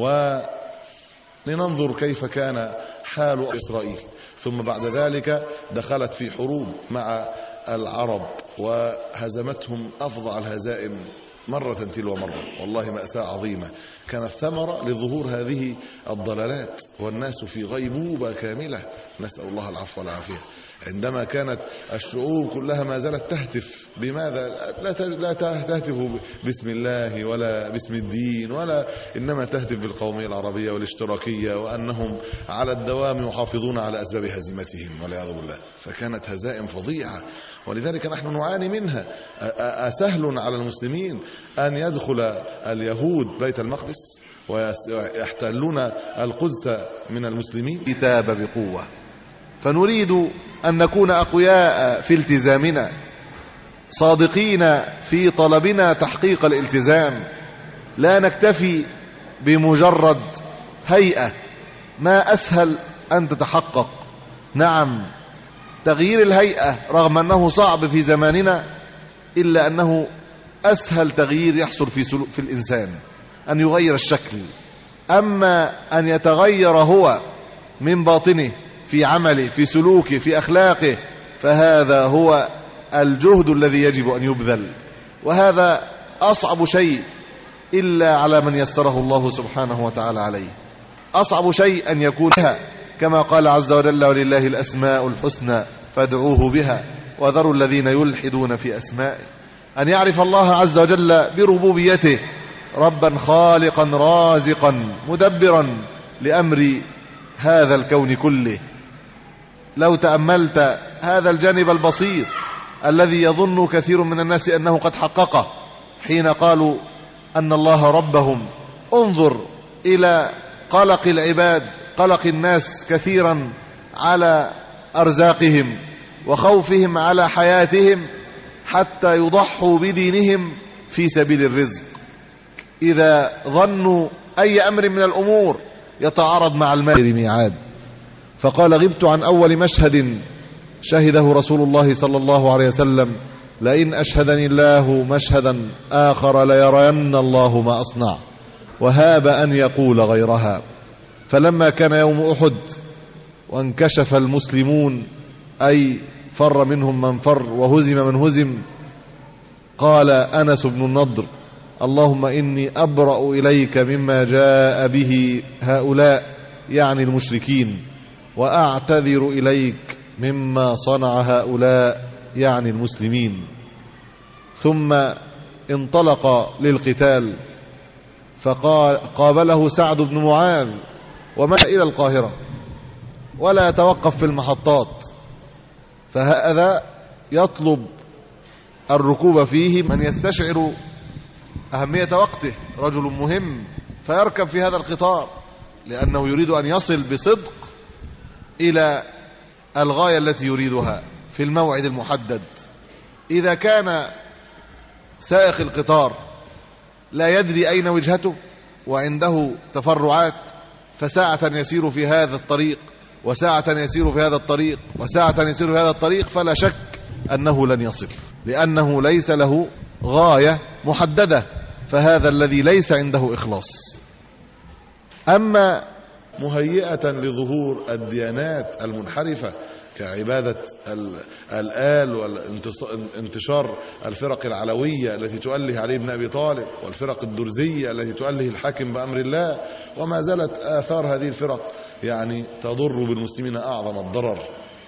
ولننظر كيف كان حال إسرائيل. ثم بعد ذلك دخلت في حروب مع العرب وهزمتهم أفظع الهزائم مرة تلو مرة، والله مأساة عظيمة كانت ثمرة لظهور هذه الضلالات، والناس في غيبوبة كاملة، نسأل الله العفو والعافية. عندما كانت الشعوب كلها ما زالت تهتف بماذا؟ لا تهتف باسم الله ولا باسم الدين، ولا إنما تهتف بالقومية العربية والاشتراكية، وأنهم على الدوام يحافظون على أسباب هزيمتهم والعياذ بالله. فكانت هزائم فظيعة، ولذلك نحن نعاني منها. أسهل على المسلمين أن يدخل اليهود بيت المقدس ويحتلون القدس من المسلمين؟ كتاب بقوة. فنريد أن نكون أقوياء في التزامنا، صادقين في طلبنا تحقيق الالتزام، لا نكتفي بمجرد هيئة. ما أسهل أن تتحقق. نعم تغيير الهيئة رغم أنه صعب في زماننا، إلا أنه أسهل تغيير يحصل في, في الإنسان أن يغير الشكل. أما أن يتغير هو من باطنه في عمله، في سلوكه، في أخلاقه، فهذا هو الجهد الذي يجب أن يبذل. وهذا أصعب شيء إلا على من يسره الله سبحانه وتعالى عليه. أصعب شيء أن يكون بها، كما قال عز وجل: ولله الأسماء الحسنى فادعوه بها وذروا الذين يلحدون في أسمائه. أن يعرف الله عز وجل بربوبيته ربا خالقا رازقا مدبرا لأمر هذا الكون كله. لو تأملت هذا الجانب البسيط الذي يظن كثير من الناس أنه قد حققه حين قالوا أن الله ربهم، انظر إلى قلق العباد، قلق الناس كثيرا على أرزاقهم وخوفهم على حياتهم حتى يضحوا بدينهم في سبيل الرزق. إذا ظنوا أي أمر من الأمور يتعارض مع المال ميعاد. فقال: غبت عن أول مشهد شهده رسول الله صلى الله عليه وسلم: لئن أشهدني الله مشهدا آخر ليرين الله ما أصنع، وهاب أن يقول غيرها. فلما كان يوم أحد وانكشف المسلمون، أي فر منهم من فر وهزم من هزم، قال أنس بن النضر: اللهم إني أبرأ إليك مما جاء به هؤلاء، يعني المشركين، وأعتذر إليك مما صنع هؤلاء، يعني المسلمين. ثم انطلق للقتال، فقابله سعد بن معاذ ومشى إلى القاهرة ولا يتوقف في المحطات، فهذا يطلب الركوب فيه من يستشعر أهمية وقته، رجل مهم، فيركب في هذا القطار لأنه يريد أن يصل بصدق إلى الغاية التي يريدها في الموعد المحدد. إذا كان سائق القطار لا يدري أين وجهته وعنده تفرعات، فساعة يسير في هذا الطريق وساعة يسير في هذا الطريق وساعة يسير في هذا الطريق، فلا شك أنه لن يصل، لأنه ليس له غاية محددة، فهذا الذي ليس عنده إخلاص. أما مهيئة لظهور الديانات المنحرفة كعبادة الآل وانتشار الفرق العلوية التي تؤله علي بن أبي طالب، والفرق الدرزية التي تؤله الحاكم بأمر الله، وما زالت آثار هذه الفرق يعني تضر بالمسلمين أعظم الضرر.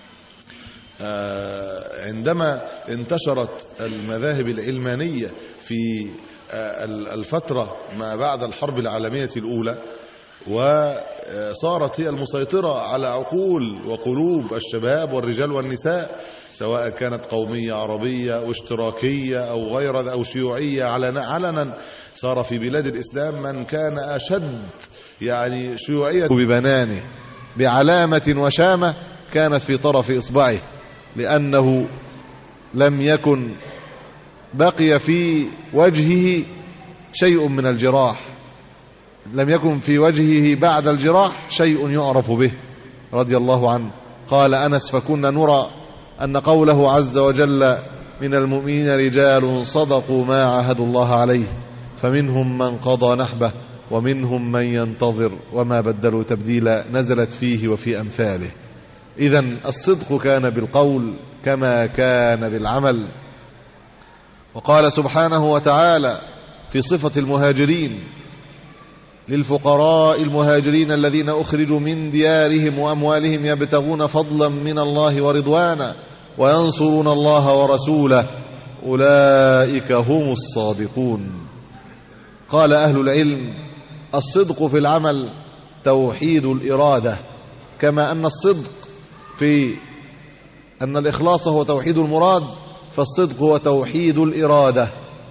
عندما انتشرت المذاهب العلمانية في الفترة ما بعد الحرب العالمية الأولى، وصارت هي المسيطرة على عقول وقلوب الشباب والرجال والنساء، سواء كانت قومية عربية أو اشتراكية أو غير أو شيوعية علنا، صار في بلاد الإسلام من كان أشد يعني شيوعية ببنانه بعلامة وشامة كانت في طرف إصبعه، لأنه لم يكن بقي في وجهه شيء من الجراح، لم يكن في وجهه بعد الجراح شيء يعرف به رضي الله عنه. قال أنس: فكنا نرى أن قوله عز وجل: من المؤمنين رجال صدقوا ما عاهدوا الله عليه فمنهم من قضى نحبه ومنهم من ينتظر وما بدلوا تبديلا، نزلت فيه وفي أمثاله. إذن الصدق كان بالقول كما كان بالعمل. وقال سبحانه وتعالى في صفة المهاجرين: للفقراء المهاجرين الذين أخرجوا من ديارهم وأموالهم يبتغون فضلا من الله ورضوانا وينصرون الله ورسوله أولئك هم الصادقون. قال أهل العلم: الصدق في العمل توحيد الإرادة، كما أن الصدق في أن الإخلاص هو توحيد المراد، فالصدق هو توحيد الإرادة.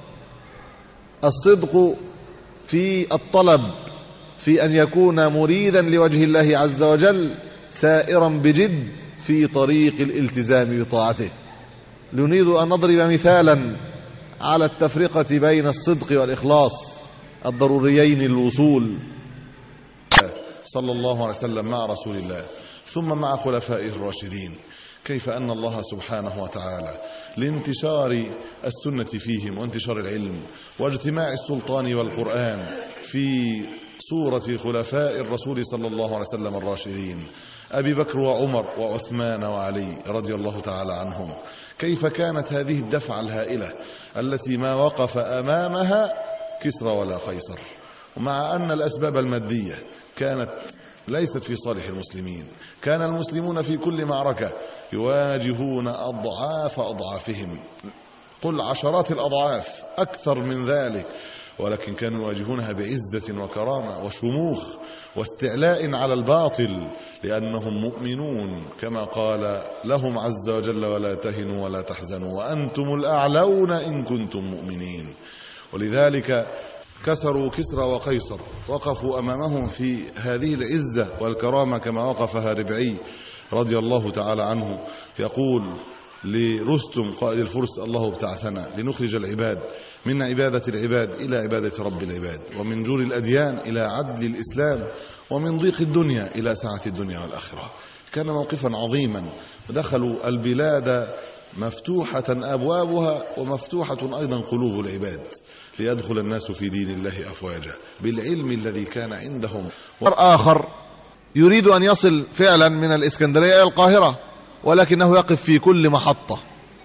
الصدق في الطلب، في أن يكون مريدا لوجه الله عز وجل، سائرا بجد في طريق الالتزام بطاعته. نريد أن نضرب مثالا على التفرقة بين الصدق والإخلاص الضروريين للوصول. صلى الله عليه وسلم مع رسول الله ثم مع خلفائه الراشدين، كيف أن الله سبحانه وتعالى لانتشار السنة فيهم وانتشار العلم واجتماع السلطان والقرآن في صورة خلفاء الرسول صلى الله عليه وسلم الراشدين أبي بكر وعمر وعثمان وعلي رضي الله تعالى عنهم، كيف كانت هذه الدفعة الهائلة التي ما وقف أمامها كسرى ولا قيصر، ومع أن الأسباب المادية كانت ليست في صالح المسلمين، كان المسلمون في كل معركة يواجهون أضعاف أضعافهم، قل عشرات الأضعاف أكثر من ذلك، ولكن كانوا يواجهونها بعزة وكرامة وشموخ واستعلاء على الباطل، لأنهم مؤمنون كما قال لهم عز وجل: ولا تهنوا ولا تحزنوا وأنتم الأعلون إن كنتم مؤمنين. ولذلك كسروا كسرى وقيصر، وقفوا أمامهم في هذه العزة والكرامة كما وقفها ربعي رضي الله تعالى عنه، يقول لرستم قائد الفرس: الله ابتعثنا لنخرج العباد من عبادة العباد إلى عبادة رب العباد، ومن جور الأديان إلى عدل الإسلام، ومن ضيق الدنيا إلى سعة الدنيا والآخرة. كان موقفا عظيما، ودخلوا البلاد مفتوحة أبوابها ومفتوحة أيضا قلوب العباد، ليدخل الناس في دين الله أفواجا بالعلم الذي كان عندهم. آخر يريد أن يصل فعلا من الإسكندرية إلى القاهرة، ولكنه يقف في كل محطة،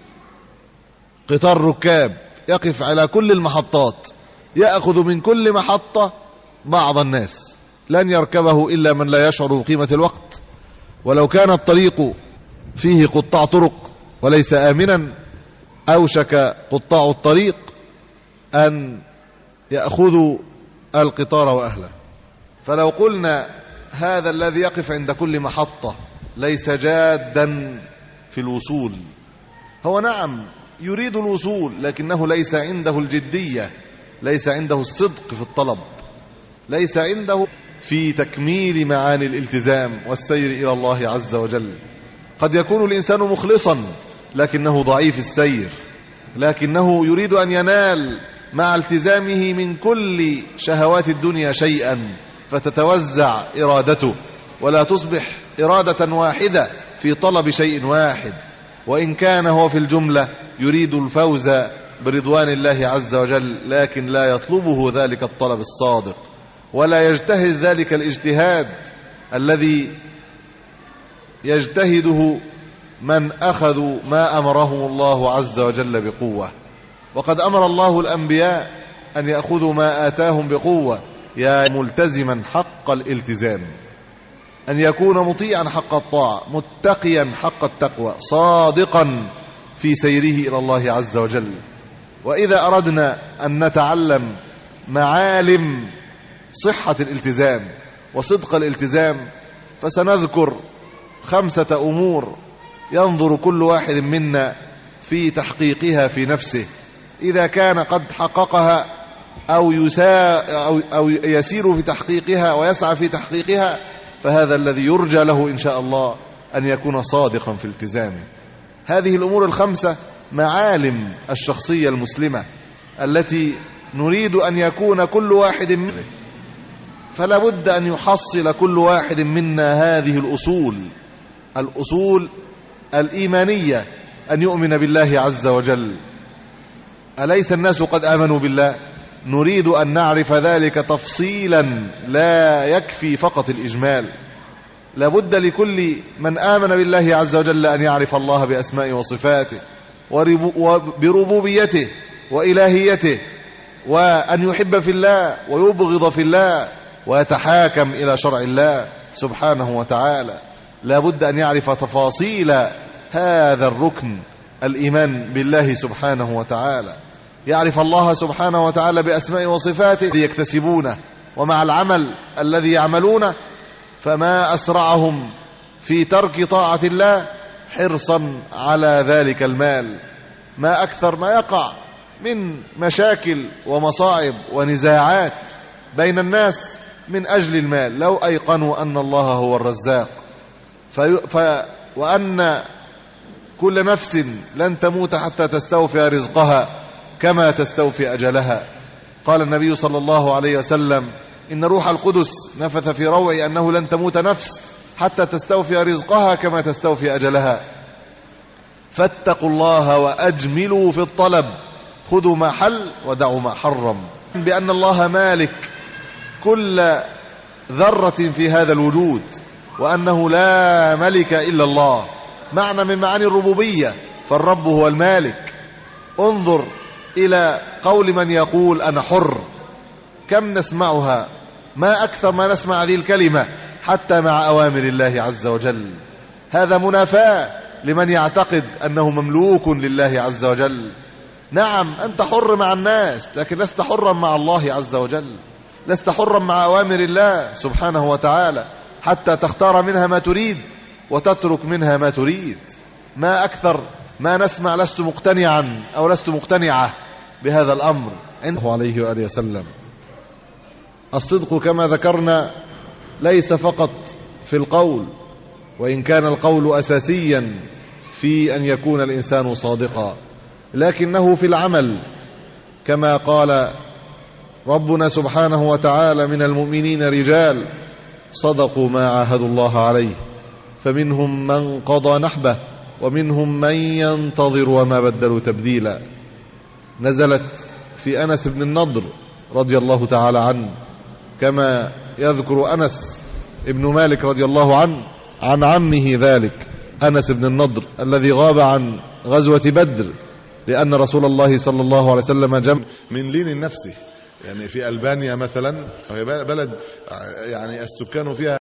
قطار ركاب يقف على كل المحطات، يأخذ من كل محطة بعض الناس، لن يركبه إلا من لا يشعر بقيمة الوقت. ولو كان الطريق فيه قطاع طرق وليس آمنا، أوشك قطاع الطريق أن يأخذوا القطار وأهله. فلو قلنا هذا الذي يقف عند كل محطة ليس جادا في الوصول، هو نعم يريد الوصول، لكنه ليس عنده الجدية، ليس عنده الصدق في الطلب، ليس عنده في تكميل معاني الالتزام والسير إلى الله عز وجل. قد يكون الإنسان مخلصا لكنه ضعيف السير، لكنه يريد أن ينال مع التزامه من كل شهوات الدنيا شيئا، فتتوزع إرادته ولا تصبح إرادة واحدة في طلب شيء واحد، وإن كان هو في الجملة يريد الفوز برضوان الله عز وجل، لكن لا يطلبه ذلك الطلب الصادق، ولا يجتهد ذلك الاجتهاد الذي يجتهده من أخذوا ما أمرهم الله عز وجل بقوة. وقد أمر الله الأنبياء أن يأخذوا ما آتاهم بقوة، يا ملتزما حق الالتزام، أن يكون مطيعا حق الطاعة، متقيا حق التقوى، صادقا في سيره إلى الله عز وجل. وإذا أردنا أن نتعلم معالم صحة الالتزام وصدق الالتزام، فسنذكر خمسة أمور ينظر كل واحد منا في تحقيقها في نفسه، إذا كان قد حققها أو, يسا أو, أو يسير في تحقيقها ويسعى في تحقيقها، فهذا الذي يرجى له إن شاء الله أن يكون صادقا في التزامه. هذه الأمور الخمسة معالم الشخصية المسلمة التي نريد أن يكون كل واحد منه، فلا بد أن يحصل كل واحد منا هذه الأصول الأصول الإيمانية، أن يؤمن بالله عز وجل. أليس الناس قد آمنوا بالله؟ نريد أن نعرف ذلك تفصيلا، لا يكفي فقط الإجمال. لابد لكل من آمن بالله عز وجل أن يعرف الله بأسمائه وصفاته وبربوبيته وإلهيته، وأن يحب في الله ويبغض في الله ويتحاكم إلى شرع الله سبحانه وتعالى. لابد أن يعرف تفاصيل هذا الركن، الإيمان بالله سبحانه وتعالى، يعرف الله سبحانه وتعالى بأسمائه وصفاته يكتسبونه، ومع العمل الذي يعملونه، فما أسرعهم في ترك طاعة الله حرصا على ذلك المال. ما أكثر ما يقع من مشاكل ومصائب ونزاعات بين الناس من أجل المال، لو أيقنوا أن الله هو الرزاق في ف... وأن كل نفس لن تموت حتى تستوفي رزقها كما تستوفي أجلها. قال النبي صلى الله عليه وسلم: إن روح القدس نفث في روعي أنه لن تموت نفس حتى تستوفي رزقها كما تستوفي أجلها. فاتقوا الله وأجملوا في الطلب، خذوا ما حل ودعوا ما حرم، بأن الله مالك كل ذرة في هذا الوجود، وأنه لا ملك إلا الله، معنى من معاني الربوبية، فالرب هو المالك. انظر إلى قول من يقول أنا حر، كم نسمعها، ما أكثر ما نسمع هذه الكلمة حتى مع أوامر الله عز وجل. هذا منافاة لمن يعتقد أنه مملوك لله عز وجل. نعم أنت حر مع الناس، لكن لست حرا مع الله عز وجل، لست حرا مع أوامر الله سبحانه وتعالى حتى تختار منها ما تريد وتترك منها ما تريد. ما أكثر ما نسمع لست مقتنعا أو لست مقتنعة بهذا الأمر عنده عليه وآله وسلم. الصدق كما ذكرنا ليس فقط في القول، وإن كان القول أساسيا في أن يكون الإنسان صادقا، لكنه في العمل، كما قال ربنا سبحانه وتعالى من المؤمنين رجال صدقوا ما عاهدوا الله عليه فمنهم من قضى نحبه ومنهم من ينتظر وما بدلوا تبديلا. نزلت في أنس بن النضر رضي الله تعالى عنه، كما يذكر أنس ابن مالك رضي الله عنه عن عمه ذلك أنس بن النضر الذي غاب عن غزوة بدر، لأن رسول الله صلى الله عليه وسلم جمع من لين النفس. يعني في ألبانيا مثلا، وهي بلد يعني السكان فيها